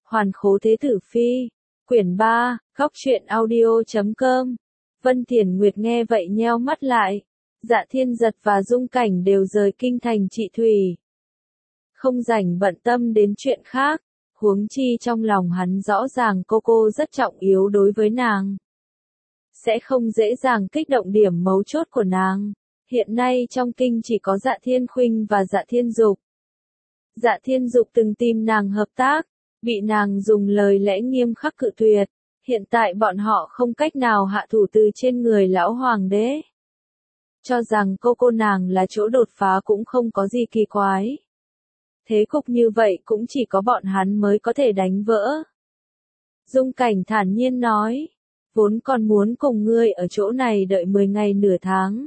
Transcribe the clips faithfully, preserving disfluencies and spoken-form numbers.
Hoàn khố thế tử phi. Quyển ba, góc truyện audio chấm com. Vân Thiền Nguyệt nghe vậy nheo mắt lại. Dạ Thiên Giật và Dung Cảnh đều rời kinh thành trị thủy. Không rảnh bận tâm đến chuyện khác. Huống chi trong lòng hắn rõ ràng cô cô rất trọng yếu đối với nàng. Sẽ không dễ dàng kích động điểm mấu chốt của nàng. Hiện nay trong kinh chỉ có Dạ Thiên Khuynh và Dạ Thiên Dục. Dạ Thiên Dục từng tìm nàng hợp tác, bị nàng dùng lời lẽ nghiêm khắc cự tuyệt. Hiện tại bọn họ không cách nào hạ thủ từ trên người lão hoàng đế. Cho rằng cô cô nàng là chỗ đột phá cũng không có gì kỳ quái. Thế cục như vậy cũng chỉ có bọn hắn mới có thể đánh vỡ. Dung Cảnh thản nhiên nói, vốn còn muốn cùng ngươi ở chỗ này đợi mười ngày nửa tháng.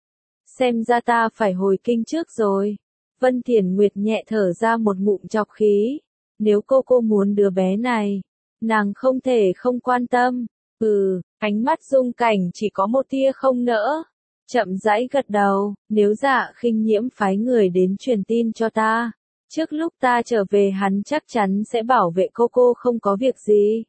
Xem ra ta phải hồi kinh trước rồi. Vân Thiền Nguyệt nhẹ thở ra một ngụm trọc khí. Nếu cô cô muốn đứa bé này, nàng không thể không quan tâm. Ừ, ánh mắt Dung Cảnh chỉ có một tia không nỡ. Chậm rãi gật đầu, nếu Dạ Khinh Nhiễm phái người đến truyền tin cho ta. Trước lúc ta trở về hắn chắc chắn sẽ bảo vệ cô cô không có việc gì.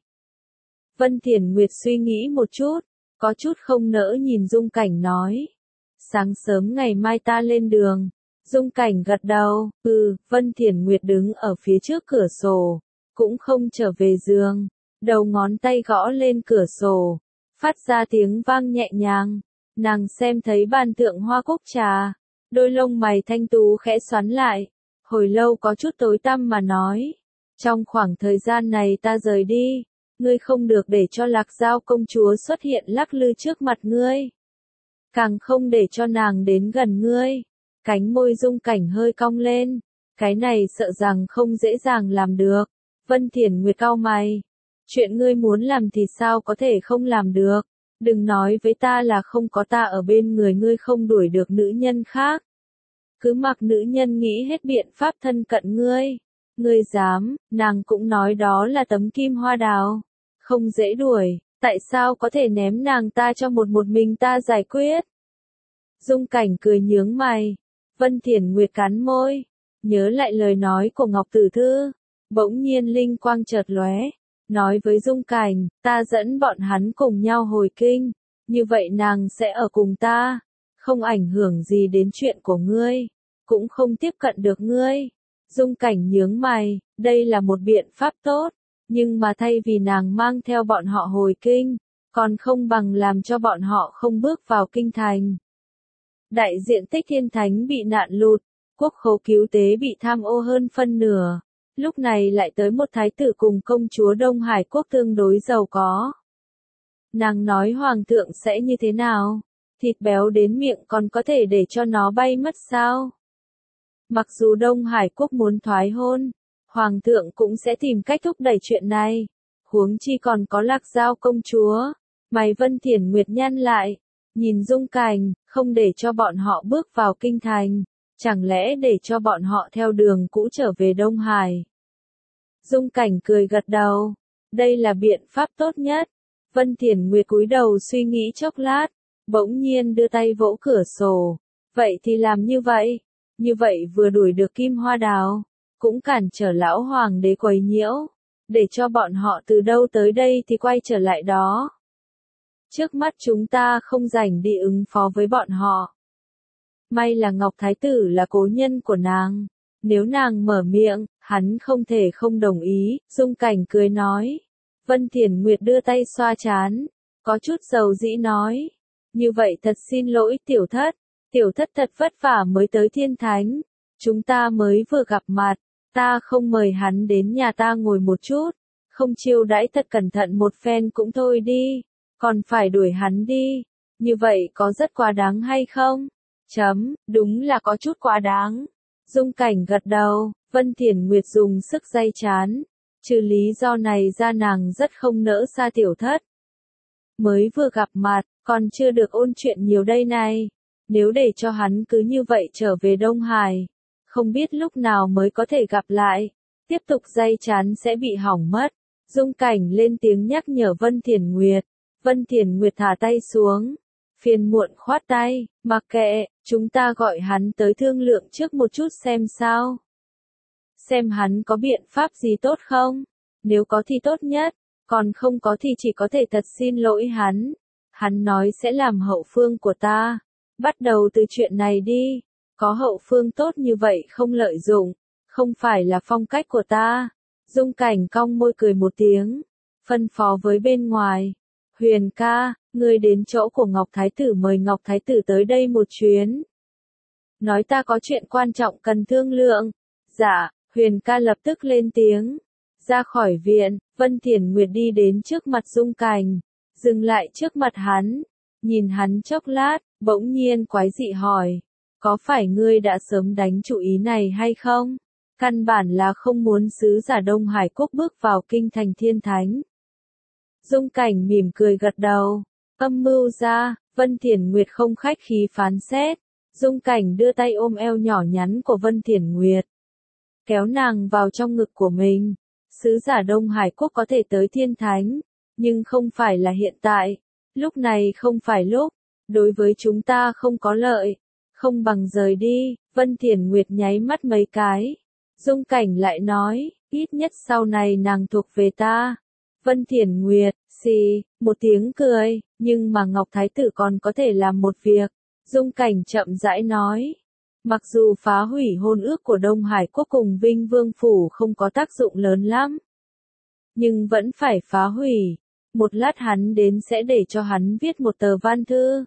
Vân Thiền Nguyệt suy nghĩ một chút, có chút không nỡ nhìn Dung Cảnh nói. Sáng sớm ngày mai ta lên đường. Dung Cảnh gật đầu, ừ, Vân Thiền Nguyệt đứng ở phía trước cửa sổ, cũng không trở về giường, đầu ngón tay gõ lên cửa sổ, phát ra tiếng vang nhẹ nhàng, nàng xem thấy bàn tượng hoa cúc trà, đôi lông mày thanh tú khẽ xoắn lại, hồi lâu có chút tối tăm mà nói, trong khoảng thời gian này ta rời đi, ngươi không được để cho Lạc Giao công chúa xuất hiện lắc lư trước mặt ngươi, càng không để cho nàng đến gần ngươi. Cánh môi Dung Cảnh hơi cong lên, cái này sợ rằng không dễ dàng làm được. Vân Thiền Nguyệt cau mày, chuyện ngươi muốn làm thì sao có thể không làm được, đừng nói với ta là không có ta ở bên người ngươi không đuổi được nữ nhân khác. Cứ mặc nữ nhân nghĩ hết biện pháp thân cận ngươi, ngươi dám, nàng cũng nói đó là tấm kim hoa đào, không dễ đuổi, tại sao có thể ném nàng ta cho một một mình ta giải quyết. Dung Cảnh cười nhướng mày. Vân Thiền Nguyệt cắn môi, nhớ lại lời nói của Ngọc Tử Thư, bỗng nhiên linh quang chợt lóe, nói với Dung Cảnh, ta dẫn bọn hắn cùng nhau hồi kinh, như vậy nàng sẽ ở cùng ta, không ảnh hưởng gì đến chuyện của ngươi, cũng không tiếp cận được ngươi. Dung Cảnh nhướng mày, đây là một biện pháp tốt, nhưng mà thay vì nàng mang theo bọn họ hồi kinh, còn không bằng làm cho bọn họ không bước vào kinh thành. Đại diện tích Thiên Thánh bị nạn lụt, quốc khố cứu tế bị tham ô hơn phân nửa, lúc này lại tới một thái tử cùng công chúa Đông Hải quốc tương đối giàu có. Nàng nói hoàng thượng sẽ như thế nào? Thịt béo đến miệng còn có thể để cho nó bay mất sao? Mặc dù Đông Hải quốc muốn thoái hôn, hoàng thượng cũng sẽ tìm cách thúc đẩy chuyện này, huống chi còn có Lạc Giao công chúa. Mày Vân Thiền Nguyệt nhăn lại, nhìn Dung Cảnh, không để cho bọn họ bước vào kinh thành, chẳng lẽ để cho bọn họ theo đường cũ trở về Đông Hải. Dung Cảnh cười gật đầu, đây là biện pháp tốt nhất. Vân Thiền Nguyệt cúi đầu suy nghĩ chốc lát, bỗng nhiên đưa tay vỗ cửa sổ, vậy thì làm như vậy, như vậy vừa đuổi được kim hoa đào, cũng cản trở lão hoàng đế quấy nhiễu, để cho bọn họ từ đâu tới đây thì quay trở lại đó. Trước mắt chúng ta không rảnh đi ứng phó với bọn họ. May là Ngọc Thái Tử là cố nhân của nàng. Nếu nàng mở miệng, hắn không thể không đồng ý. Dung Cảnh cười nói. Vân Thiền Nguyệt đưa tay xoa trán, có chút dầu dĩ nói. Như vậy thật xin lỗi tiểu thất. Tiểu thất thật vất vả mới tới Thiên Thánh. Chúng ta mới vừa gặp mặt. Ta không mời hắn đến nhà ta ngồi một chút. Không chiêu đãi thật cẩn thận một phen cũng thôi đi. Còn phải đuổi hắn đi, như vậy có rất quá đáng hay không? Chấm, đúng là có chút quá đáng. Dung Cảnh gật đầu, Vân Thiền Nguyệt dùng sức day chán. Trừ lý do này ra nàng rất không nỡ xa tiểu thất. Mới vừa gặp mặt, còn chưa được ôn chuyện nhiều đây này. Nếu để cho hắn cứ như vậy trở về Đông Hải, không biết lúc nào mới có thể gặp lại. Tiếp tục day chán sẽ bị hỏng mất. Dung Cảnh lên tiếng nhắc nhở Vân Thiền Nguyệt. Vân Thiền Nguyệt thả tay xuống, phiền muộn khoát tay, mặc kệ, chúng ta gọi hắn tới thương lượng trước một chút xem sao. Xem hắn có biện pháp gì tốt không? Nếu có thì tốt nhất, còn không có thì chỉ có thể thật xin lỗi hắn. Hắn nói sẽ làm hậu phương của ta. Bắt đầu từ chuyện này đi. Có hậu phương tốt như vậy không lợi dụng, không phải là phong cách của ta. Dung Cảnh cong môi cười một tiếng, phân phó với bên ngoài. Huyền ca, ngươi đến chỗ của Ngọc Thái Tử, mời Ngọc Thái Tử tới đây một chuyến. Nói ta có chuyện quan trọng cần thương lượng. Dạ, Huyền ca lập tức lên tiếng. Ra khỏi viện, Vân Thiển Nguyệt đi đến trước mặt Dung Cảnh, dừng lại trước mặt hắn, nhìn hắn chốc lát, bỗng nhiên quái dị hỏi. Có phải ngươi đã sớm đánh chủ ý này hay không? Căn bản là không muốn sứ giả Đông Hải Quốc bước vào kinh thành thiên thánh. Dung Cảnh mỉm cười gật đầu. Âm mưu ra, Vân Thiển Nguyệt không khách khí phán xét. Dung Cảnh đưa tay ôm eo nhỏ nhắn của Vân Thiển Nguyệt, kéo nàng vào trong ngực của mình. Sứ giả Đông Hải Quốc có thể tới thiên thánh, nhưng không phải là hiện tại. Lúc này không phải lúc, đối với chúng ta không có lợi. Không bằng rời đi. Vân Thiển Nguyệt nháy mắt mấy cái. Dung Cảnh lại nói, ít nhất sau này nàng thuộc về ta. Vân Thiển Nguyệt, xì, một tiếng cười, nhưng mà Ngọc Thái Tử còn có thể làm một việc. Dung Cảnh chậm rãi nói, mặc dù phá hủy hôn ước của Đông Hải Quốc cùng Vinh Vương Phủ không có tác dụng lớn lắm, nhưng vẫn phải phá hủy. Một lát hắn đến sẽ để cho hắn viết một tờ văn thư.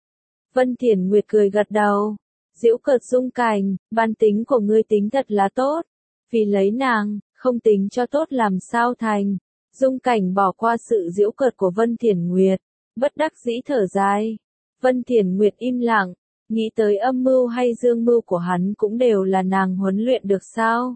Vân Thiển Nguyệt cười gật đầu, giễu cợt Dung Cảnh, bản tính của ngươi tính thật là tốt, vì lấy nàng, không tính cho tốt làm sao thành. Dung Cảnh bỏ qua sự giễu cợt của Vân Thiển Nguyệt, bất đắc dĩ thở dài. Vân Thiển Nguyệt im lặng, nghĩ tới âm mưu hay dương mưu của hắn cũng đều là nàng huấn luyện được sao?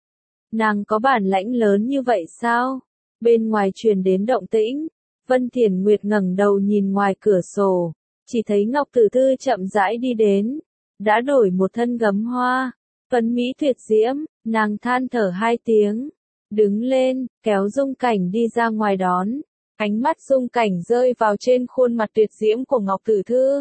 Nàng có bản lãnh lớn như vậy sao? Bên ngoài truyền đến động tĩnh, Vân Thiển Nguyệt ngẩng đầu nhìn ngoài cửa sổ, chỉ thấy Ngọc Tử Thư chậm rãi đi đến, đã đổi một thân gấm hoa, tuấn mỹ tuyệt diễm, nàng than thở hai tiếng, đứng lên, kéo Dung Cảnh đi ra ngoài đón. Ánh mắt Dung Cảnh rơi vào trên khuôn mặt tuyệt diễm của Ngọc Tử Thư.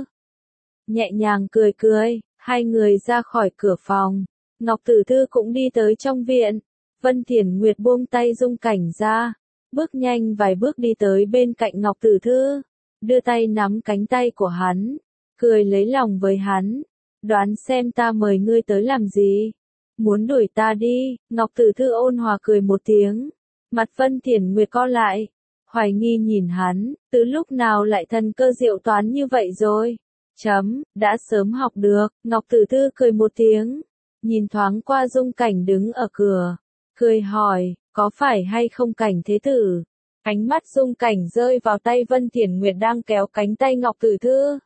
Nhẹ nhàng cười cười, hai người ra khỏi cửa phòng. Ngọc Tử Thư cũng đi tới trong viện. Vân Thiển Nguyệt buông tay Dung Cảnh ra, bước nhanh vài bước đi tới bên cạnh Ngọc Tử Thư, đưa tay nắm cánh tay của hắn, cười lấy lòng với hắn. Đoán xem ta mời ngươi tới làm gì? Muốn đuổi ta đi? Ngọc Tử Thư ôn hòa cười một tiếng. Mặt Vân Thiển Nguyệt co lại, hoài nghi nhìn hắn, từ lúc nào lại thần cơ diệu toán như vậy rồi? Chấm, đã sớm học được. Ngọc Tử Thư cười một tiếng, nhìn thoáng qua Dung Cảnh đứng ở cửa, cười hỏi, có phải hay không Cảnh thế tử? Ánh mắt Dung Cảnh rơi vào tay Vân Thiển Nguyệt đang kéo cánh tay Ngọc Tử Thư,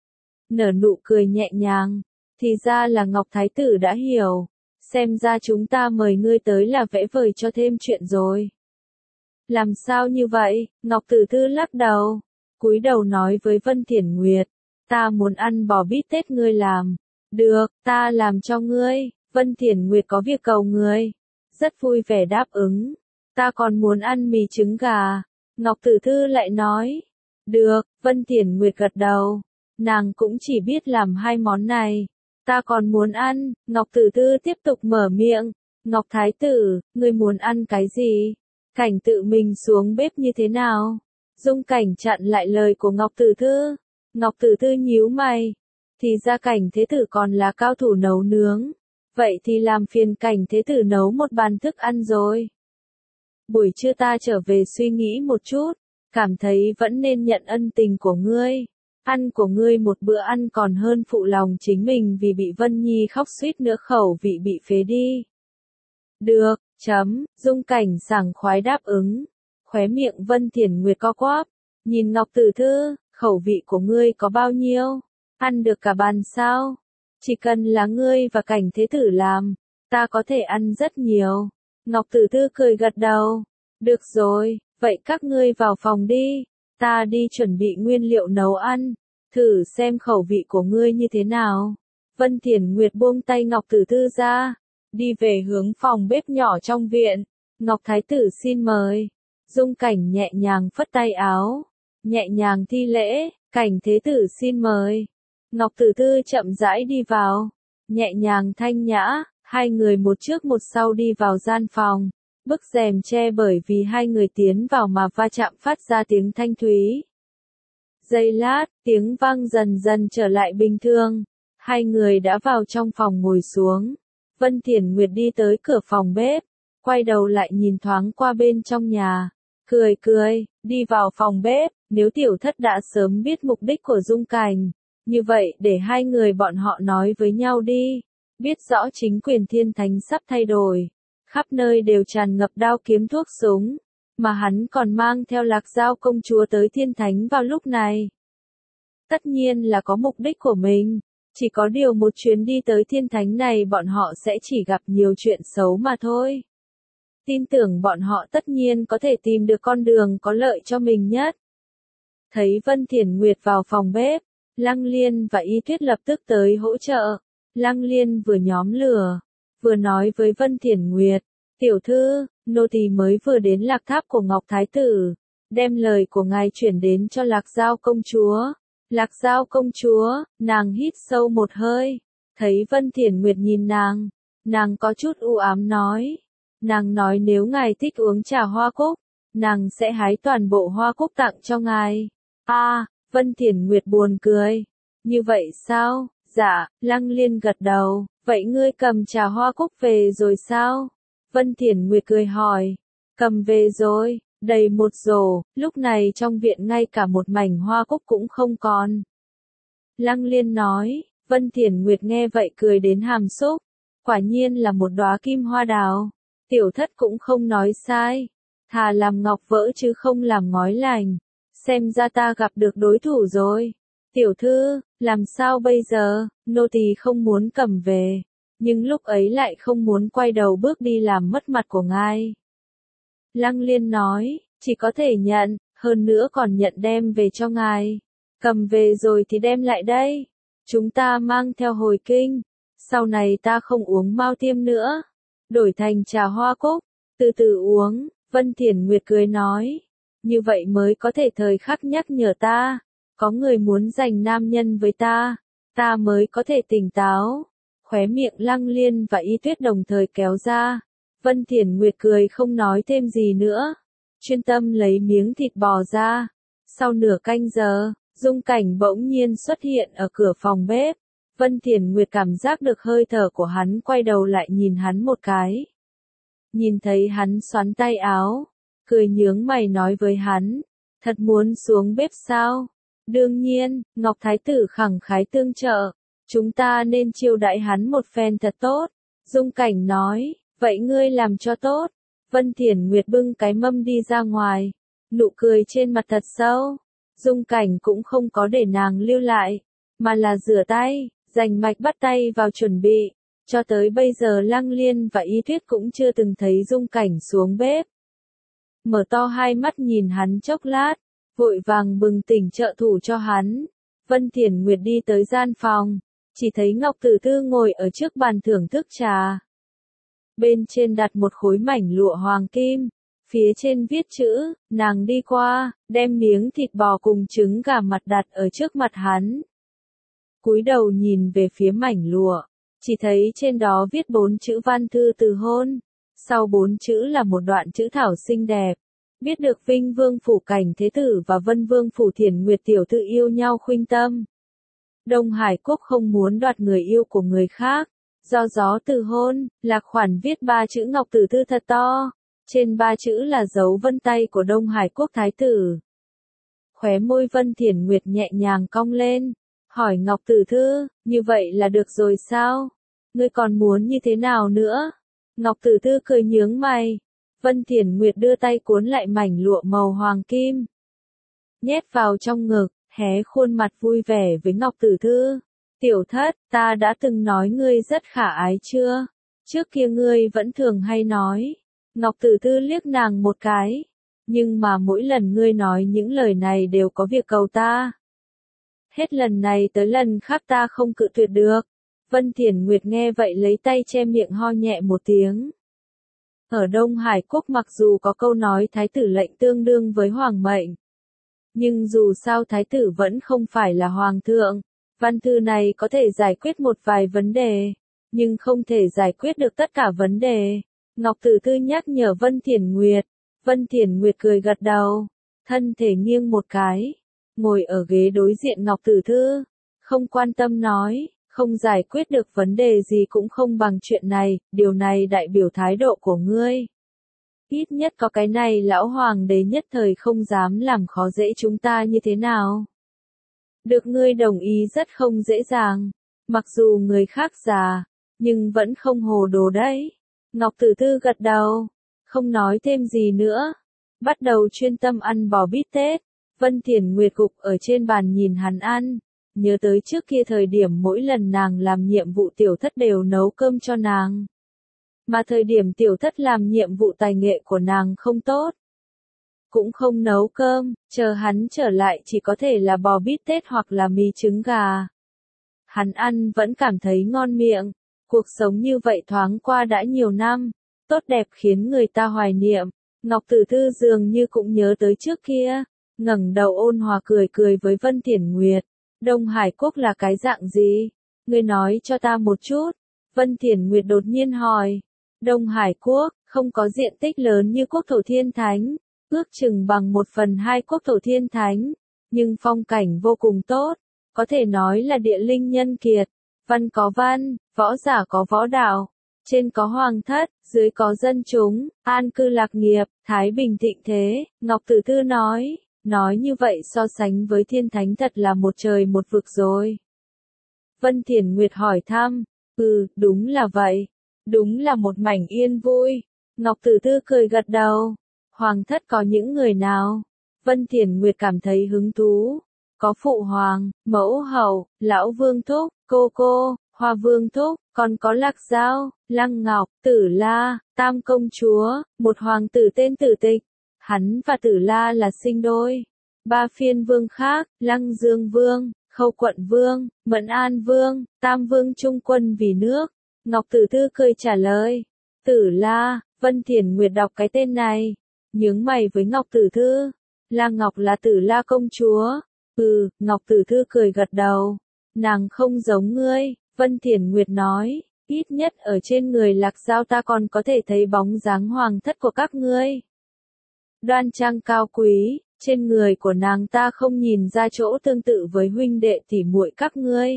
nở nụ cười nhẹ nhàng. Thì ra là Ngọc Thái Tử đã hiểu, xem ra chúng ta mời ngươi tới là vẽ vời cho thêm chuyện rồi. Làm sao như vậy? Ngọc Tử Thư lắc đầu, cúi đầu nói với Vân Thiển Nguyệt, ta muốn ăn bò bít tết ngươi làm. Được, ta làm cho ngươi. Vân Thiển Nguyệt có việc cầu ngươi, rất vui vẻ đáp ứng. Ta còn muốn ăn mì trứng gà. Ngọc Tử Thư lại nói, được. Vân Thiển Nguyệt gật đầu, nàng cũng chỉ biết làm hai món này. Ta còn muốn ăn. Ngọc Tử Thư tiếp tục mở miệng, Ngọc Thái Tử, ngươi muốn ăn cái gì? Cảnh tự mình xuống bếp như thế nào? Dung Cảnh chặn lại lời của Ngọc Tử Thư. Ngọc Tử Thư nhíu mày, thì ra Cảnh thế tử còn là cao thủ nấu nướng. Vậy thì làm phiền Cảnh thế tử nấu một bàn thức ăn rồi. Buổi trưa ta trở về suy nghĩ một chút, cảm thấy vẫn nên nhận ân tình của ngươi. Ăn của ngươi một bữa ăn còn hơn phụ lòng chính mình vì bị Vân Nhi khóc suýt nữa khẩu vị bị phế đi. Được, chấm. Dung Cảnh sảng khoái đáp ứng. Khóe miệng Vân Thiển Nguyệt co quắp, nhìn Ngọc Tử Thư, khẩu vị của ngươi có bao nhiêu? Ăn được cả bàn sao? Chỉ cần là ngươi và Cảnh thế tử làm, ta có thể ăn rất nhiều. Ngọc Tử Thư cười gật đầu. Được rồi, vậy các ngươi vào phòng đi, ta đi chuẩn bị nguyên liệu nấu ăn, thử xem khẩu vị của ngươi như thế nào. Vân Thiển Nguyệt buông tay Ngọc Tử Thư ra, đi về hướng phòng bếp nhỏ trong viện. Ngọc Thái Tử xin mời. Dung Cảnh nhẹ nhàng phất tay áo, nhẹ nhàng thi lễ, Cảnh thế tử xin mời. Ngọc Tử Thư chậm rãi đi vào, nhẹ nhàng thanh nhã, hai người một trước một sau đi vào gian phòng. Bức rèm che bởi vì hai người tiến vào mà va chạm phát ra tiếng thanh thúy. Giây lát, tiếng vang dần dần trở lại bình thường. Hai người đã vào trong phòng ngồi xuống. Vân Thiển Nguyệt đi tới cửa phòng bếp, quay đầu lại nhìn thoáng qua bên trong nhà, cười cười, đi vào phòng bếp. Nếu tiểu thất đã sớm biết mục đích của Dung Cảnh, như vậy để hai người bọn họ nói với nhau đi. Biết rõ chính quyền thiên thánh sắp thay đổi, khắp nơi đều tràn ngập đao kiếm thuốc súng, mà hắn còn mang theo Lạc Giao công chúa tới thiên thánh vào lúc này. Tất nhiên là có mục đích của mình, chỉ có điều một chuyến đi tới thiên thánh này bọn họ sẽ chỉ gặp nhiều chuyện xấu mà thôi. Tin tưởng bọn họ tất nhiên có thể tìm được con đường có lợi cho mình nhất. Thấy Vân Thiển Nguyệt vào phòng bếp, Lăng Liên và Y Tuyết lập tức tới hỗ trợ. Lăng Liên vừa nhóm lửa, vừa nói với Vân Thiển Nguyệt, tiểu thư, nô tỳ mới vừa đến Lạc Tháp của Ngọc Thái Tử, đem lời của ngài chuyển đến cho Lạc Giao công chúa. Lạc Giao công chúa, nàng hít sâu một hơi, thấy Vân Thiển Nguyệt nhìn nàng, nàng có chút u ám nói. Nàng nói nếu ngài thích uống trà hoa cúc, nàng sẽ hái toàn bộ hoa cúc tặng cho ngài. A, à, Vân Thiển Nguyệt buồn cười. Như vậy sao? Dạ, Lăng Liên gật đầu. Vậy ngươi cầm trà hoa cúc về rồi sao? Vân Thiển Nguyệt cười hỏi. Cầm về rồi, đầy một rổ, lúc này trong viện ngay cả một mảnh hoa cúc cũng không còn. Lăng Liên nói, Vân Thiển Nguyệt nghe vậy cười đến hàm xúc. Quả nhiên là một đóa kim hoa đào. Tiểu thất cũng không nói sai. Thà làm ngọc vỡ chứ không làm ngói lành. Xem ra ta gặp được đối thủ rồi. Tiểu thư, làm sao bây giờ, nô tỳ không muốn cầm về, nhưng lúc ấy lại không muốn quay đầu bước đi làm mất mặt của ngài. Lăng Liên nói, chỉ có thể nhận, hơn nữa còn nhận đem về cho ngài. Cầm về rồi thì đem lại đây. Chúng ta mang theo hồi kinh. Sau này ta không uống mao tiêm nữa. Đổi thành trà hoa cúc, từ từ uống. Vân Thiển Nguyệt cười nói. Như vậy mới có thể thời khắc nhắc nhở ta. Có người muốn giành nam nhân với ta. Ta mới có thể tỉnh táo. Khóe miệng Lăng Liên và Y Tuyết đồng thời kéo ra. Vân Thiển Nguyệt cười không nói thêm gì nữa. Chuyên tâm lấy miếng thịt bò ra. Sau nửa canh giờ, Dung Cảnh bỗng nhiên xuất hiện ở cửa phòng bếp. Vân Thiển Nguyệt cảm giác được hơi thở của hắn, quay đầu lại nhìn hắn một cái. Nhìn thấy hắn xoắn tay áo, cười nhướng mày nói với hắn, thật muốn xuống bếp sao? Đương nhiên, Ngọc Thái Tử khẳng khái tương trợ, chúng ta nên chiêu đãi hắn một phen thật tốt. Dung Cảnh nói, vậy ngươi làm cho tốt. Vân Thiển Nguyệt bưng cái mâm đi ra ngoài, nụ cười trên mặt thật sâu. Dung Cảnh cũng không có để nàng lưu lại, mà là rửa tay, rành mạch bắt tay vào chuẩn bị. Cho tới bây giờ Lăng Liên và Y Tuyết cũng chưa từng thấy Dung Cảnh xuống bếp. Mở to hai mắt nhìn hắn chốc lát, vội vàng bừng tỉnh trợ thủ cho hắn. Vân Thiển Nguyệt đi tới gian phòng, chỉ thấy Ngọc Tử Tư ngồi ở trước bàn thưởng thức trà. Bên trên đặt một khối mảnh lụa hoàng kim, phía trên viết chữ, nàng đi qua, đem miếng thịt bò cùng trứng gà mặt đặt ở trước mặt hắn. Cúi đầu nhìn về phía mảnh lụa, chỉ thấy trên đó viết bốn chữ văn thư từ hôn, sau bốn chữ là một đoạn chữ thảo xinh đẹp. Biết được Vinh Vương Phủ Cảnh Thế Tử và Vân Vương Phủ Thiển Nguyệt Tiểu Thư yêu nhau khuynh tâm. Đông Hải Quốc không muốn đoạt người yêu của người khác. Do gió từ hôn, Lạc Khoản viết ba chữ Ngọc Tử Thư thật to. Trên ba chữ là dấu vân tay của Đông Hải Quốc Thái Tử. Khóe môi Vân Thiển Nguyệt nhẹ nhàng cong lên. Hỏi Ngọc Tử Thư, như vậy là được rồi sao? Ngươi còn muốn như thế nào nữa? Ngọc Tử Thư cười nhướng mày. Vân Thiển Nguyệt đưa tay cuốn lại mảnh lụa màu hoàng kim. Nhét vào trong ngực, hé khuôn mặt vui vẻ với Ngọc Tử Thư. Tiểu thất, ta đã từng nói ngươi rất khả ái chưa? Trước kia ngươi vẫn thường hay nói. Ngọc Tử Thư liếc nàng một cái. Nhưng mà mỗi lần ngươi nói những lời này đều có việc cầu ta. Hết lần này tới lần khác ta không cự tuyệt được. Vân Thiển Nguyệt nghe vậy lấy tay che miệng ho nhẹ một tiếng. Ở Đông Hải Quốc mặc dù có câu nói thái tử lệnh tương đương với hoàng mệnh. Nhưng dù sao thái tử vẫn không phải là hoàng thượng. Văn thư này có thể giải quyết một vài vấn đề, nhưng không thể giải quyết được tất cả vấn đề. Ngọc Tử Tư nhắc nhở Vân Thiển Nguyệt. Vân Thiển Nguyệt cười gật đầu, thân thể nghiêng một cái, ngồi ở ghế đối diện Ngọc Tử Tư, không quan tâm nói, không giải quyết được vấn đề gì cũng không bằng chuyện này, điều này đại biểu thái độ của ngươi. Ít nhất có cái này lão hoàng đế nhất thời không dám làm khó dễ chúng ta như thế nào. Được ngươi đồng ý rất không dễ dàng, mặc dù người khác già, nhưng vẫn không hồ đồ đấy. Ngọc Tử Tư gật đầu, không nói thêm gì nữa, bắt đầu chuyên tâm ăn bò bít tết. Vân Thiển Nguyệt gục ở trên bàn nhìn hắn ăn, nhớ tới trước kia thời điểm mỗi lần nàng làm nhiệm vụ tiểu thất đều nấu cơm cho nàng. Mà thời điểm tiểu thất làm nhiệm vụ tài nghệ của nàng không tốt, cũng không nấu cơm, chờ hắn trở lại chỉ có thể là bò bít tết hoặc là mì trứng gà. Hắn ăn vẫn cảm thấy ngon miệng, cuộc sống như vậy thoáng qua đã nhiều năm, tốt đẹp khiến người ta hoài niệm. Ngọc Tử Tư dường như cũng nhớ tới trước kia, ngẩng đầu ôn hòa cười cười với Vân Thiển Nguyệt. Đông Hải Quốc là cái dạng gì? Ngươi nói cho ta một chút. Vân Thiển Nguyệt đột nhiên hỏi. Đông Hải Quốc, không có diện tích lớn như Quốc thổ Thiên Thánh, ước chừng bằng một phần hai Quốc thổ Thiên Thánh, nhưng phong cảnh vô cùng tốt, có thể nói là địa linh nhân kiệt, văn có văn, võ giả có võ đạo, trên có hoàng thất, dưới có dân chúng, an cư lạc nghiệp, thái bình thịnh thế. Ngọc Tử Tư nói, nói như vậy so sánh với Thiên Thánh thật là một trời một vực rồi. Vân Thiển Nguyệt hỏi thăm, ừ, đúng là vậy, đúng là một mảnh yên vui. Ngọc Tử Tư cười gật đầu. Hoàng thất có những người nào? Vân Thiển Nguyệt cảm thấy hứng thú. Có phụ hoàng, mẫu hậu, lão vương thúc, cô cô, hoa vương thúc, còn có Lạc Giao, Lăng Ngọc, Tử La, Tam công chúa, một hoàng tử tên Tử Tịch. Hắn và Tử La là sinh đôi. Ba phiên vương khác, Lăng Dương Vương, Khâu Quận Vương, Mẫn An Vương, Tam Vương trung quân vì nước. Ngọc Tử Tư cười trả lời. Tử La, Vân Thiển Nguyệt đọc cái tên này, nhướng mày với Ngọc Tử Tư. La Ngọc là Tử La công chúa. Ừ, Ngọc Tử Tư cười gật đầu. Nàng không giống ngươi, Vân Thiển Nguyệt nói, ít nhất ở trên người Lạc Giao ta còn có thể thấy bóng dáng hoàng thất của các ngươi. Đoan trang cao quý, trên người của nàng ta không nhìn ra chỗ tương tự với huynh đệ tỉ muội các ngươi.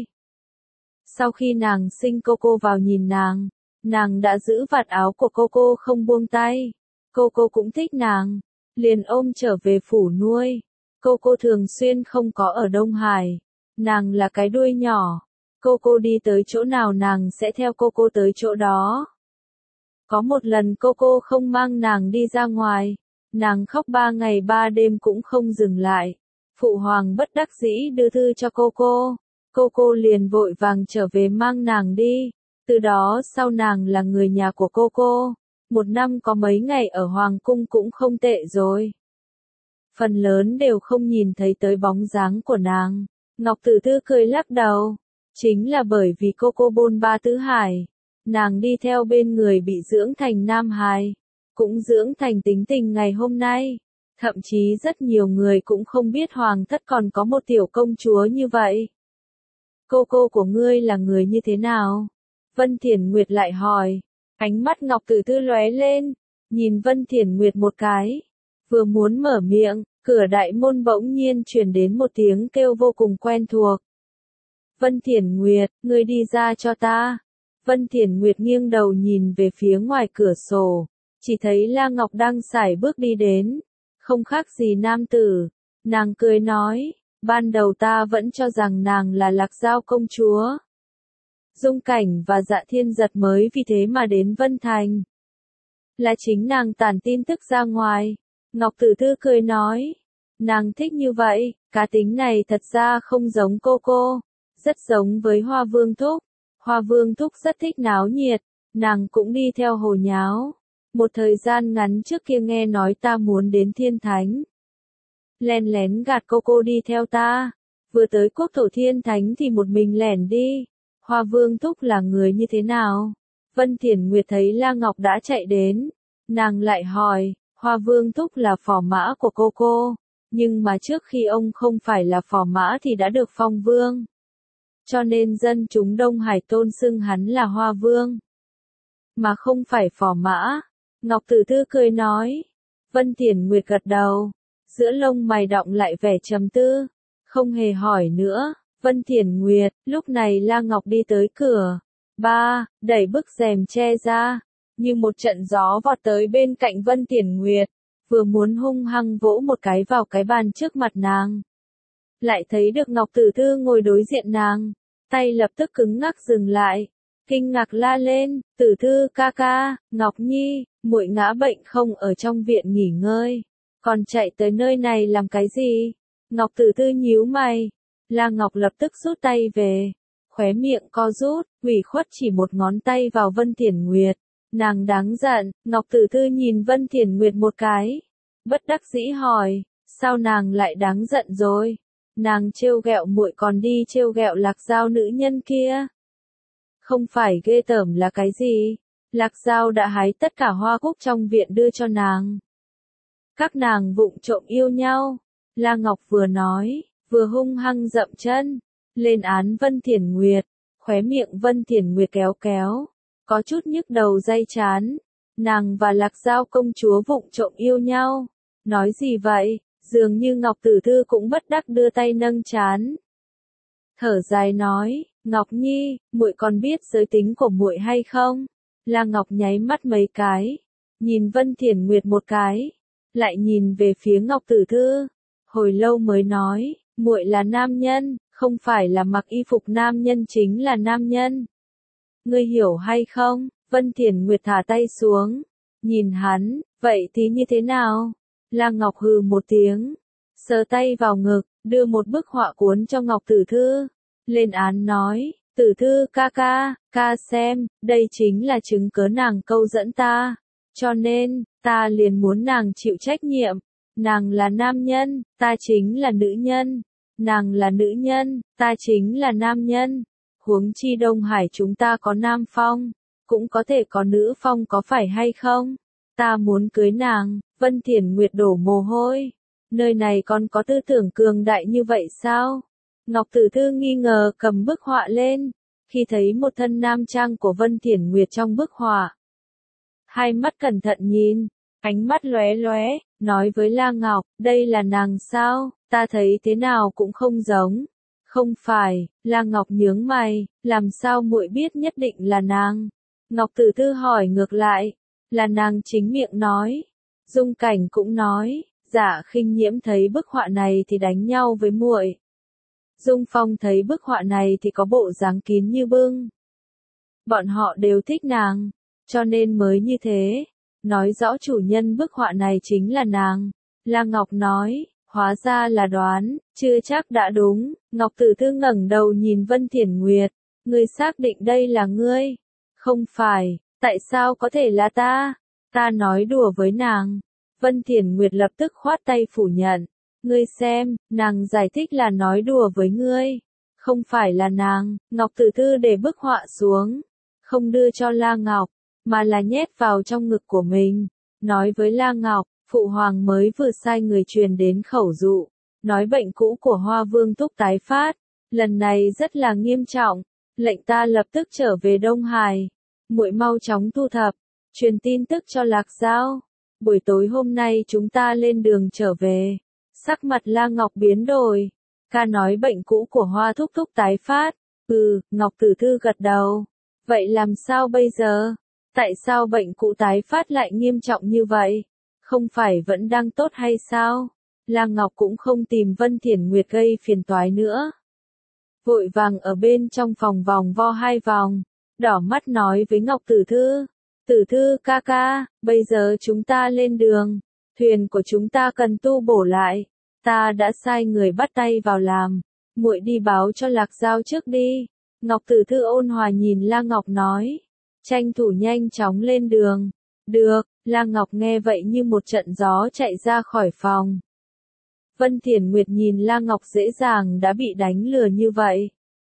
Sau khi nàng sinh cô cô vào nhìn nàng, nàng đã giữ vạt áo của cô cô không buông tay. Cô cô cũng thích nàng, liền ôm trở về phủ nuôi. Cô cô thường xuyên không có ở Đông Hải, nàng là cái đuôi nhỏ. Cô cô đi tới chỗ nào nàng sẽ theo cô cô tới chỗ đó. Có một lần cô cô không mang nàng đi ra ngoài, nàng khóc ba ngày ba đêm cũng không dừng lại. Phụ hoàng bất đắc dĩ đưa thư cho cô cô, cô cô liền vội vàng trở về mang nàng đi. Từ đó sau nàng là người nhà của cô cô, một năm có mấy ngày ở hoàng cung cũng không tệ rồi. Phần lớn đều không nhìn thấy tới bóng dáng của nàng. Ngọc Tử Tư cười lắc đầu. Chính là bởi vì cô cô bôn ba tứ hải, nàng đi theo bên người bị dưỡng thành nam hài, cũng dưỡng thành tính tình ngày hôm nay. Thậm chí rất nhiều người cũng không biết hoàng thất còn có một tiểu công chúa như vậy. Cô cô của ngươi là người như thế nào? Vân Thiển Nguyệt lại hỏi. Ánh mắt Ngọc Tử Tư lóe lên, nhìn Vân Thiển Nguyệt một cái. Vừa muốn mở miệng, cửa đại môn bỗng nhiên truyền đến một tiếng kêu vô cùng quen thuộc. Vân Thiển Nguyệt, ngươi đi ra cho ta. Vân Thiển Nguyệt nghiêng đầu nhìn về phía ngoài cửa sổ, chỉ thấy La Ngọc đang sải bước đi đến, không khác gì nam tử. Nàng cười nói, ban đầu ta vẫn cho rằng nàng là Lạc Giao công chúa. Dung Cảnh và Dạ Thiên Giật mới vì thế mà đến Vân Thành. Là chính nàng tản tin tức ra ngoài. Ngọc Tử Tư cười nói, nàng thích như vậy, cá tính này thật ra không giống cô cô, rất giống với Hoa Vương Thúc. Hoa Vương Thúc rất thích náo nhiệt, nàng cũng đi theo hồ nháo. Một thời gian ngắn trước kia nghe nói ta muốn đến Thiên Thánh, lén lén gạt cô cô đi theo ta, vừa tới Quốc thổ Thiên Thánh thì một mình lẻn đi. Hoa Vương Thúc là người như thế nào? Vân Thiển Nguyệt thấy La Ngọc đã chạy đến, nàng lại hỏi, Hoa Vương Thúc là phò mã của cô cô, nhưng mà trước khi ông không phải là phò mã thì đã được phong vương. Cho nên dân chúng Đông Hải tôn xưng hắn là Hoa Vương, mà không phải phò mã. Ngọc Tử Thư cười nói. Vân Thiển Nguyệt gật đầu. Giữa lông mày đọng lại vẻ trầm tư. Không hề hỏi nữa. Vân Thiển Nguyệt, lúc này La Ngọc đi tới cửa. Ba, đẩy bức rèm che ra. Như một trận gió vọt tới bên cạnh Vân Thiển Nguyệt. Vừa muốn hung hăng vỗ một cái vào cái bàn trước mặt nàng. Lại thấy được Ngọc Tử Thư ngồi đối diện nàng. Tay lập tức cứng ngắc dừng lại. Kinh ngạc la lên, Tử Thư ca ca, Ngọc Nhi, muội ngã bệnh không ở trong viện nghỉ ngơi. Còn chạy tới nơi này làm cái gì? Ngọc Tử Thư nhíu mày. La Ngọc lập tức rút tay về. Khóe miệng co rút, ủy khuất chỉ một ngón tay vào Vân Thiển Nguyệt. Nàng đáng giận, Ngọc Tử Thư nhìn Vân Thiển Nguyệt một cái. Bất đắc dĩ hỏi, sao nàng lại đáng giận rồi? Nàng trêu ghẹo muội còn đi trêu ghẹo Lạc Giao nữ nhân kia. Không phải ghê tởm là cái gì? Lạc Giao đã hái tất cả hoa cúc trong viện đưa cho nàng. Các nàng vụng trộm yêu nhau. La Ngọc vừa nói, vừa hung hăng dậm chân. Lên án Vân Thiển Nguyệt. Khóe miệng Vân Thiển Nguyệt kéo kéo. Có chút nhức đầu day chán. Nàng và Lạc Giao công chúa vụng trộm yêu nhau. Nói gì vậy? Dường như Ngọc Tử Thư cũng bất đắc đưa tay nâng chán. Thở dài nói, Ngọc Nhi, muội còn biết giới tính của muội hay không? La Ngọc nháy mắt mấy cái, nhìn Vân Thiển Nguyệt một cái, lại nhìn về phía Ngọc Tử Thư, hồi lâu mới nói, muội là nam nhân, không phải là mặc y phục nam nhân chính là nam nhân. Ngươi hiểu hay không? Vân Thiển Nguyệt thả tay xuống, nhìn hắn, vậy thì như thế nào? La Ngọc hừ một tiếng, sờ tay vào ngực, đưa một bức họa cuốn cho Ngọc Tử Thư, lên án nói, Tử Thư ca ca, ca xem, đây chính là chứng cớ nàng câu dẫn ta, cho nên, ta liền muốn nàng chịu trách nhiệm, nàng là nam nhân, ta chính là nữ nhân, nàng là nữ nhân, ta chính là nam nhân, huống chi Đông Hải chúng ta có nam phong, cũng có thể có nữ phong có phải hay không, ta muốn cưới nàng. Vân Thiển Nguyệt đổ mồ hôi. Nơi này còn có tư tưởng cường đại như vậy sao? Ngọc Tử Thư nghi ngờ cầm bức họa lên. Khi thấy một thân nam trang của Vân Thiển Nguyệt trong bức họa. Hai mắt cẩn thận nhìn. Ánh mắt lóe lóe. Nói với La Ngọc. Đây là nàng sao? Ta thấy thế nào cũng không giống. Không phải. La Ngọc nhướng mày. Làm sao muội biết nhất định là nàng? Ngọc Tử Thư hỏi ngược lại. Là nàng chính miệng nói. Dung Cảnh cũng nói, Dạ Khinh Nhiễm thấy bức họa này thì đánh nhau với muội. Dung Phong thấy bức họa này thì có bộ dáng kín như bưng. Bọn họ đều thích nàng, cho nên mới như thế. Nói rõ chủ nhân bức họa này chính là nàng. La Ngọc nói, hóa ra là đoán, chưa chắc đã đúng. Ngọc Tử Thư ngẩng đầu nhìn Vân Thiển Nguyệt, ngươi xác định đây là ngươi? Không phải, tại sao có thể là ta? Ta nói đùa với nàng. Vân Thiển Nguyệt lập tức khoát tay phủ nhận. Ngươi xem, nàng giải thích là nói đùa với ngươi. Không phải là nàng. Ngọc Tử Thư để bức họa xuống. Không đưa cho La Ngọc, mà là nhét vào trong ngực của mình. Nói với La Ngọc, Phụ Hoàng mới vừa sai người truyền đến khẩu dụ. Nói bệnh cũ của Hoa Vương Túc tái phát. Lần này rất là nghiêm trọng. Lệnh ta lập tức trở về Đông Hải. Muội mau chóng thu thập. Truyền tin tức cho Lạc Giao. Buổi tối hôm nay chúng ta lên đường trở về. Sắc mặt La Ngọc biến đổi. Ca nói bệnh cũ của Hoa Thúc Thúc tái phát. Ừ, Ngọc Tử Thư gật đầu. Vậy làm sao bây giờ? Tại sao bệnh cũ tái phát lại nghiêm trọng như vậy? Không phải vẫn đang tốt hay sao? La Ngọc cũng không tìm Vân Thiển Nguyệt gây phiền toái nữa. Vội vàng ở bên trong phòng vòng vo hai vòng. Đỏ mắt nói với Ngọc Tử Thư. Tử Thư ca ca, bây giờ chúng ta lên đường. Thuyền của chúng ta cần tu bổ lại. Ta đã sai người bắt tay vào làm. Muội đi báo cho Lạc Giao trước đi. Ngọc Tử Thư ôn hòa nhìn La Ngọc nói. Tranh thủ nhanh chóng lên đường. Được, La Ngọc nghe vậy như một trận gió chạy ra khỏi phòng. Vân Thiển Nguyệt nhìn La Ngọc dễ dàng đã bị đánh lừa như vậy.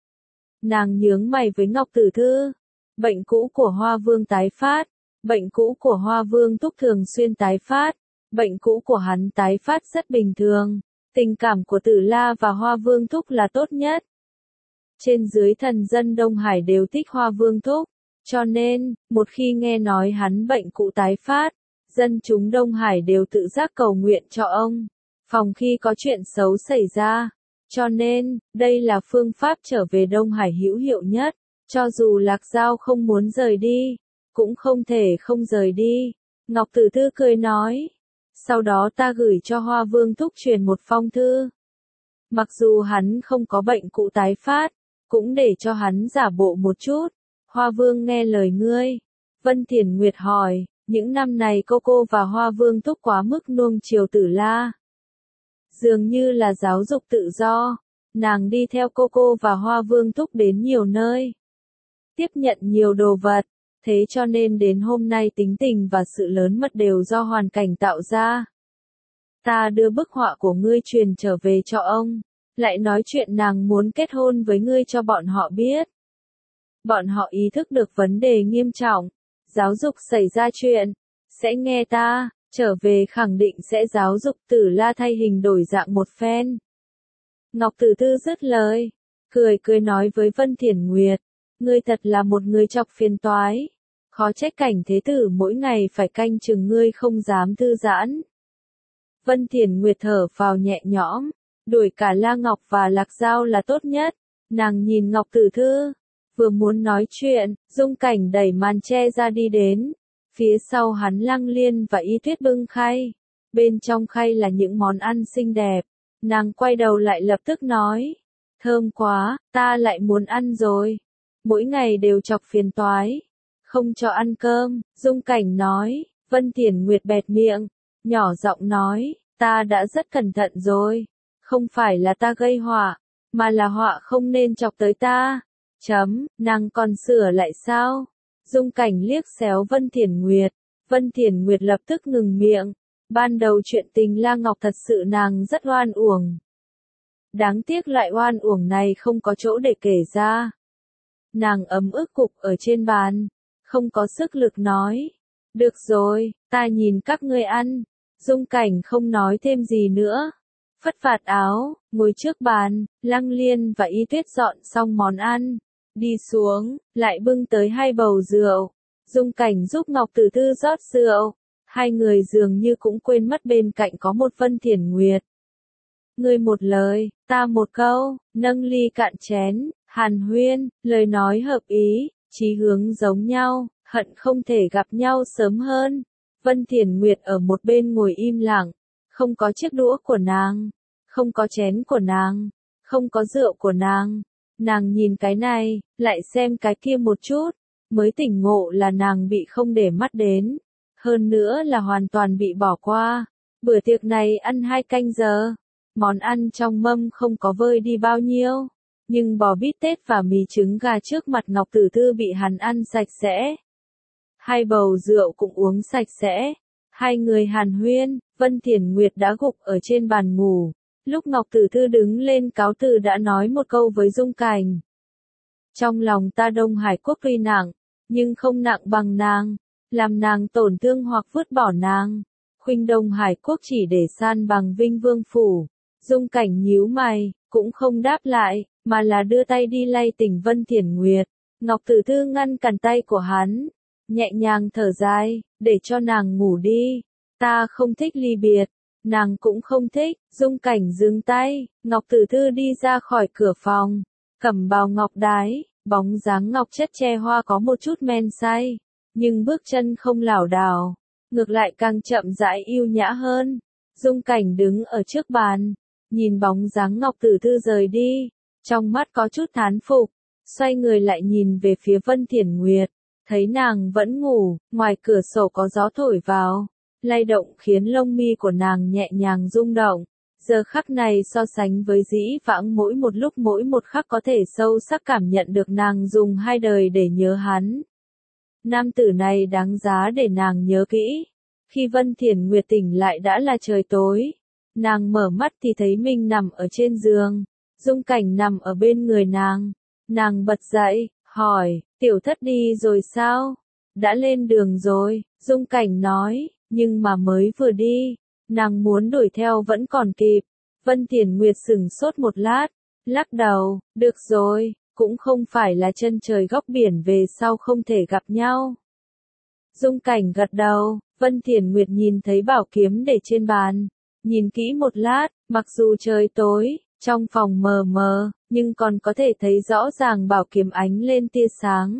Nàng nhướng mày với Ngọc Tử Thư. Bệnh cũ của Hoa Vương tái phát. Bệnh cũ của Hoa Vương Túc thường xuyên tái phát. Bệnh cũ của hắn tái phát rất bình thường. Tình cảm của Tử La và Hoa Vương Túc là tốt nhất. Trên dưới thần dân Đông Hải đều thích Hoa Vương Túc. Cho nên, một khi nghe nói hắn bệnh cũ tái phát, Dân chúng Đông Hải đều tự giác cầu nguyện cho ông, phòng khi có chuyện xấu xảy ra. Cho nên, đây là phương pháp trở về Đông Hải hữu hiệu nhất. Cho dù Lạc Giao không muốn rời đi, cũng không thể không rời đi. Ngọc Tử Tư cười nói. Sau đó ta gửi cho Hoa Vương Thúc truyền một phong thư. Mặc dù hắn không có bệnh cũ tái phát, cũng để cho hắn giả bộ một chút. Hoa Vương nghe lời ngươi. Vân Thiền Nguyệt hỏi, những năm này cô cô và Hoa Vương Thúc quá mức nuông chiều Tử La. Dường như là giáo dục tự do, nàng đi theo cô cô và Hoa Vương Thúc đến nhiều nơi. Tiếp nhận nhiều đồ vật, thế cho nên đến hôm nay tính tình và sự lớn mật đều do hoàn cảnh tạo ra. Ta đưa bức họa của ngươi truyền trở về cho ông, lại nói chuyện nàng muốn kết hôn với ngươi cho bọn họ biết. Bọn họ ý thức được vấn đề nghiêm trọng, giáo dục xảy ra chuyện, sẽ nghe ta, trở về khẳng định sẽ giáo dục Tử La thay hình đổi dạng một phen. Ngọc Tử Tư dứt lời, cười cười nói với Vân Thiển Nguyệt, ngươi thật là một người chọc phiền toái, khó trách Cảnh Thế Tử mỗi ngày phải canh chừng ngươi không dám thư giãn. Vân Thiển Nguyệt thở phào nhẹ nhõm, đuổi cả La Ngọc và Lạc Giao là tốt nhất. Nàng nhìn Ngọc Tử Thư, vừa muốn nói chuyện, Dung Cảnh đẩy màn che ra đi đến. Phía sau hắn Lăng Liên và Y Tuyết bưng khay. Bên trong khay là những món ăn xinh đẹp. Nàng quay đầu lại lập tức nói. Thơm quá, ta lại muốn ăn rồi. Mỗi ngày đều chọc phiền toái. Không cho ăn cơm, Dung Cảnh nói. Vân Thiển Nguyệt bẹt miệng, nhỏ giọng nói. Ta đã rất cẩn thận rồi. Không phải là ta gây họa, mà là họa không nên chọc tới ta. Chấm, nàng còn sửa lại sao? Dung Cảnh liếc xéo Vân Thiển Nguyệt. Vân Thiển Nguyệt lập tức ngừng miệng. Ban đầu chuyện tình La Ngọc thật sự nàng rất oan uổng. Đáng tiếc loại oan uổng này không có chỗ để kể ra. Nàng ấm ức cục ở trên bàn, không có sức lực nói. Được rồi, ta nhìn các ngươi ăn. Dung Cảnh không nói thêm gì nữa. Phất phạt áo, ngồi trước bàn, Lăng Liên và Y Tuyết dọn xong món ăn. Đi xuống, lại bưng tới hai bầu rượu. Dung Cảnh giúp Ngọc Tử Tư rót rượu. Hai người dường như cũng quên mất bên cạnh có một Vân Thiển Nguyệt. Ngươi một lời, ta một câu, nâng ly cạn chén, hàn huyên, lời nói hợp ý, chí hướng giống nhau, hận không thể gặp nhau sớm hơn. Vân Thiển Nguyệt ở một bên ngồi im lặng, không có chiếc đũa của nàng, không có chén của nàng, không có rượu của nàng. Nàng nhìn cái này, lại xem cái kia một chút, mới tỉnh ngộ là nàng bị không để mắt đến. Hơn nữa là hoàn toàn bị bỏ qua. Bữa tiệc này ăn hai canh giờ. Món ăn trong mâm không có vơi đi bao nhiêu. Nhưng bò bít tết và mì trứng gà trước mặt Ngọc Tử Thư bị hắn ăn sạch sẽ. Hai bầu rượu cũng uống sạch sẽ. Hai người hàn huyên, Vân Thiển Nguyệt đã gục ở trên bàn ngủ. Lúc Ngọc Tử Thư đứng lên cáo từ đã nói một câu với Dung Cảnh. Trong lòng ta Đông Hải Quốc tuy nặng, nhưng không nặng bằng nàng. Làm nàng tổn thương hoặc vứt bỏ nàng. Khuynh Đông Hải Quốc chỉ để san bằng Vinh Vương Phủ. Dung Cảnh nhíu mày, cũng không đáp lại, mà là đưa tay đi lay tỉnh Vân Thiển Nguyệt. Ngọc Tử Thư ngăn cản tay của hắn, nhẹ nhàng thở dài, để cho nàng ngủ đi. Ta không thích ly biệt, nàng cũng không thích. Dung Cảnh dừng tay, Ngọc Tử Thư đi ra khỏi cửa phòng, cẩm bào ngọc đái, bóng dáng ngọc chất che hoa có một chút men say, nhưng bước chân không lảo đảo, ngược lại càng chậm rãi yêu nhã hơn. Dung Cảnh đứng ở trước bàn, nhìn bóng dáng Ngọc Tử Thư rời đi, trong mắt có chút thán phục, xoay người lại nhìn về phía Vân Thiển Nguyệt, thấy nàng vẫn ngủ, ngoài cửa sổ có gió thổi vào, lay động khiến lông mi của nàng nhẹ nhàng rung động. Giờ khắc này so sánh với dĩ vãng mỗi một lúc mỗi một khắc có thể sâu sắc cảm nhận được nàng dùng hai đời để nhớ hắn. Nam tử này đáng giá để nàng nhớ kỹ. Khi Vân Thiển Nguyệt tỉnh lại đã là trời tối. Nàng mở mắt thì thấy mình nằm ở trên giường. Dung Cảnh nằm ở bên người nàng. Nàng bật dậy, hỏi, tiểu thất đi rồi sao? Đã lên đường rồi, Dung Cảnh nói, nhưng mà mới vừa đi. Nàng muốn đuổi theo vẫn còn kịp. Vân Thiển Nguyệt sững sốt một lát, lắc đầu, được rồi, cũng không phải là chân trời góc biển về sau không thể gặp nhau. Dung Cảnh gật đầu, Vân Thiển Nguyệt nhìn thấy bảo kiếm để trên bàn. Nhìn kỹ một lát, mặc dù trời tối, trong phòng mờ mờ, nhưng còn có thể thấy rõ ràng bảo kiếm ánh lên tia sáng.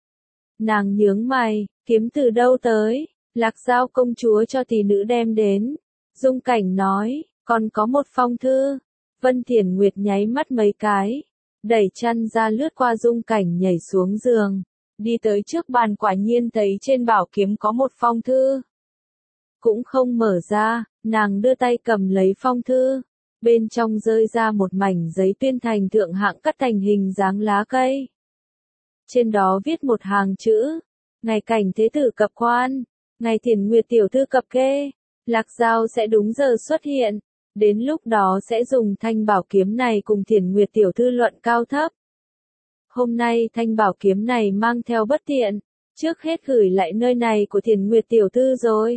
Nàng nhướng mày, kiếm từ đâu tới? Lạc Giao công chúa cho tỷ nữ đem đến. Dung Cảnh nói, còn có một phong thư. Vân Thiển Nguyệt nháy mắt mấy cái, đẩy chăn ra lướt qua Dung Cảnh nhảy xuống giường, đi tới trước bàn quả nhiên thấy trên bảo kiếm có một phong thư. Cũng không mở ra, nàng đưa tay cầm lấy phong thư, bên trong rơi ra một mảnh giấy tuyên thành thượng hạng cắt thành hình dáng lá cây. Trên đó viết một hàng chữ, ngày cảnh thế tử cập quan, ngày Thiển Nguyệt tiểu thư cập kê, Lạc Giao sẽ đúng giờ xuất hiện, đến lúc đó sẽ dùng thanh bảo kiếm này cùng Thiển Nguyệt tiểu thư luận cao thấp. Hôm nay thanh bảo kiếm này mang theo bất tiện, trước hết gửi lại nơi này của Thiển Nguyệt tiểu thư rồi.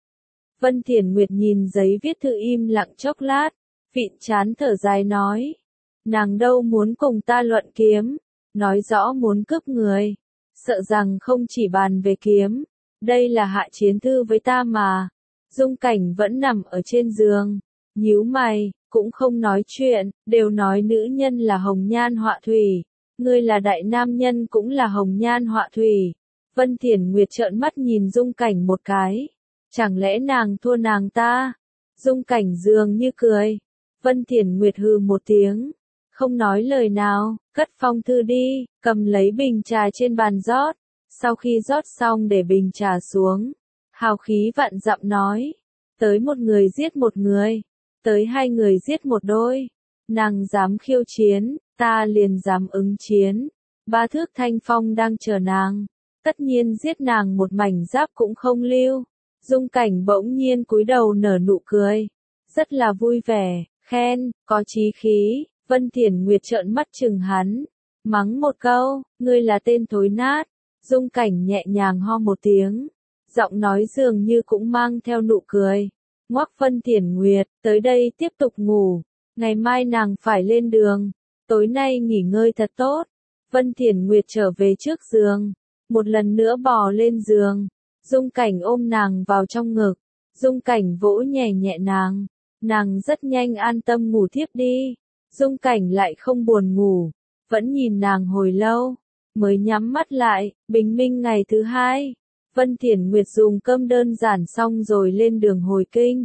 Vân Thiển Nguyệt nhìn giấy viết thư im lặng chốc lát, vịn chán thở dài nói, nàng đâu muốn cùng ta luận kiếm, nói rõ muốn cướp người, sợ rằng không chỉ bàn về kiếm, đây là hạ chiến thư với ta mà. Dung Cảnh vẫn nằm ở trên giường, nhíu mày, cũng không nói chuyện, đều nói nữ nhân là hồng nhan họa thủy, ngươi là đại nam nhân cũng là hồng nhan họa thủy. Vân Thiển Nguyệt trợn mắt nhìn Dung Cảnh một cái, chẳng lẽ nàng thua nàng ta? Dung Cảnh dường như cười. Vân Thiển Nguyệt hừ một tiếng, không nói lời nào, cất phong thư đi, cầm lấy bình trà trên bàn rót, sau khi rót xong để bình trà xuống, hào khí vạn dặm nói, tới một người giết một người, tới hai người giết một đôi, nàng dám khiêu chiến, ta liền dám ứng chiến, ba thước thanh phong đang chờ nàng, tất nhiên giết nàng một mảnh giáp cũng không lưu. Dung Cảnh bỗng nhiên cúi đầu nở nụ cười, rất là vui vẻ, khen, có chí khí. Vân Thiển Nguyệt trợn mắt chừng hắn, mắng một câu, ngươi là tên thối nát. Dung Cảnh nhẹ nhàng ho một tiếng, giọng nói dường như cũng mang theo nụ cười. Ngoắc Vân Thiển Nguyệt, tới đây tiếp tục ngủ, ngày mai nàng phải lên đường, tối nay nghỉ ngơi thật tốt. Vân Thiển Nguyệt trở về trước giường, một lần nữa bò lên giường, Dung Cảnh ôm nàng vào trong ngực, Dung Cảnh vỗ nhẹ nhẹ nàng, nàng rất nhanh an tâm ngủ thiếp đi. Dung Cảnh lại không buồn ngủ, vẫn nhìn nàng hồi lâu, mới nhắm mắt lại. Bình minh ngày thứ hai, Vân Thiển Nguyệt dùng cơm đơn giản xong rồi lên đường hồi kinh.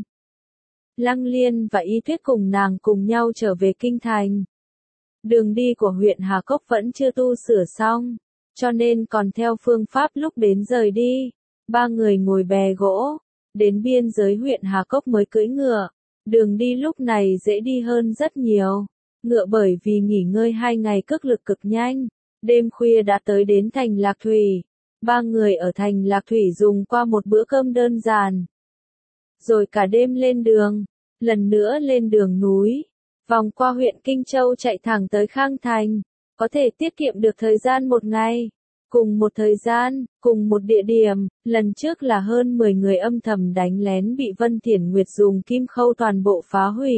Lăng Liên và Y Tuyết cùng nàng cùng nhau trở về kinh thành. Đường đi của huyện Hà Cốc vẫn chưa tu sửa xong, cho nên còn theo phương pháp lúc đến rời đi. Ba người ngồi bè gỗ, đến biên giới huyện Hà Cốc mới cưỡi ngựa. Đường đi lúc này dễ đi hơn rất nhiều. Ngựa bởi vì nghỉ ngơi hai ngày cước lực cực nhanh, đêm khuya đã tới đến thành Lạc Thủy. Ba người ở thành Lạc Thủy dùng qua một bữa cơm đơn giản. Rồi cả đêm lên đường, lần nữa lên đường núi, vòng qua huyện Kinh Châu chạy thẳng tới Khang Thành, có thể tiết kiệm được thời gian một ngày. Cùng một thời gian, cùng một địa điểm, lần trước là hơn mười người âm thầm đánh lén bị Vân Thiển Nguyệt dùng kim khâu toàn bộ phá hủy.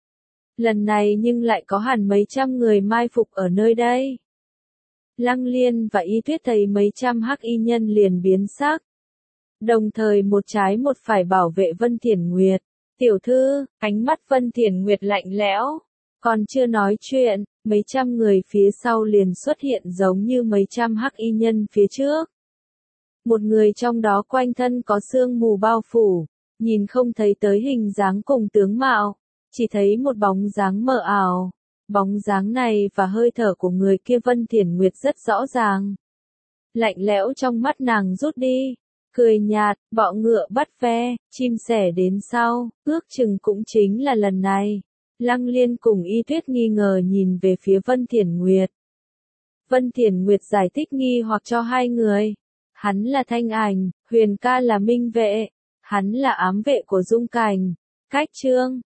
Lần này nhưng lại có hẳn mấy trăm người mai phục ở nơi đây. Lăng Liên và Y Tuyết thấy mấy trăm hắc y nhân liền biến sắc. Đồng thời một trái một phải bảo vệ Vân Thiển Nguyệt. Tiểu thư, ánh mắt Vân Thiển Nguyệt lạnh lẽo. Còn chưa nói chuyện, mấy trăm người phía sau liền xuất hiện giống như mấy trăm hắc y nhân phía trước. Một người trong đó quanh thân có sương mù bao phủ, nhìn không thấy tới hình dáng cùng tướng mạo, chỉ thấy một bóng dáng mờ ảo. Bóng dáng này và hơi thở của người kia Vân Thiển Nguyệt rất rõ ràng. Lạnh lẽo trong mắt nàng rút đi, cười nhạt, bọ ngựa bắt ve, chim sẻ đến sau, ước chừng cũng chính là lần này. Lăng Liên cùng Y Tuyết nghi ngờ nhìn về phía Vân Thiển Nguyệt. Vân Thiển Nguyệt giải thích nghi hoặc cho hai người. Hắn là Thanh Ảnh, Huyền ca là Minh Vệ, hắn là ám vệ của Dung Cảnh. Cách Trương,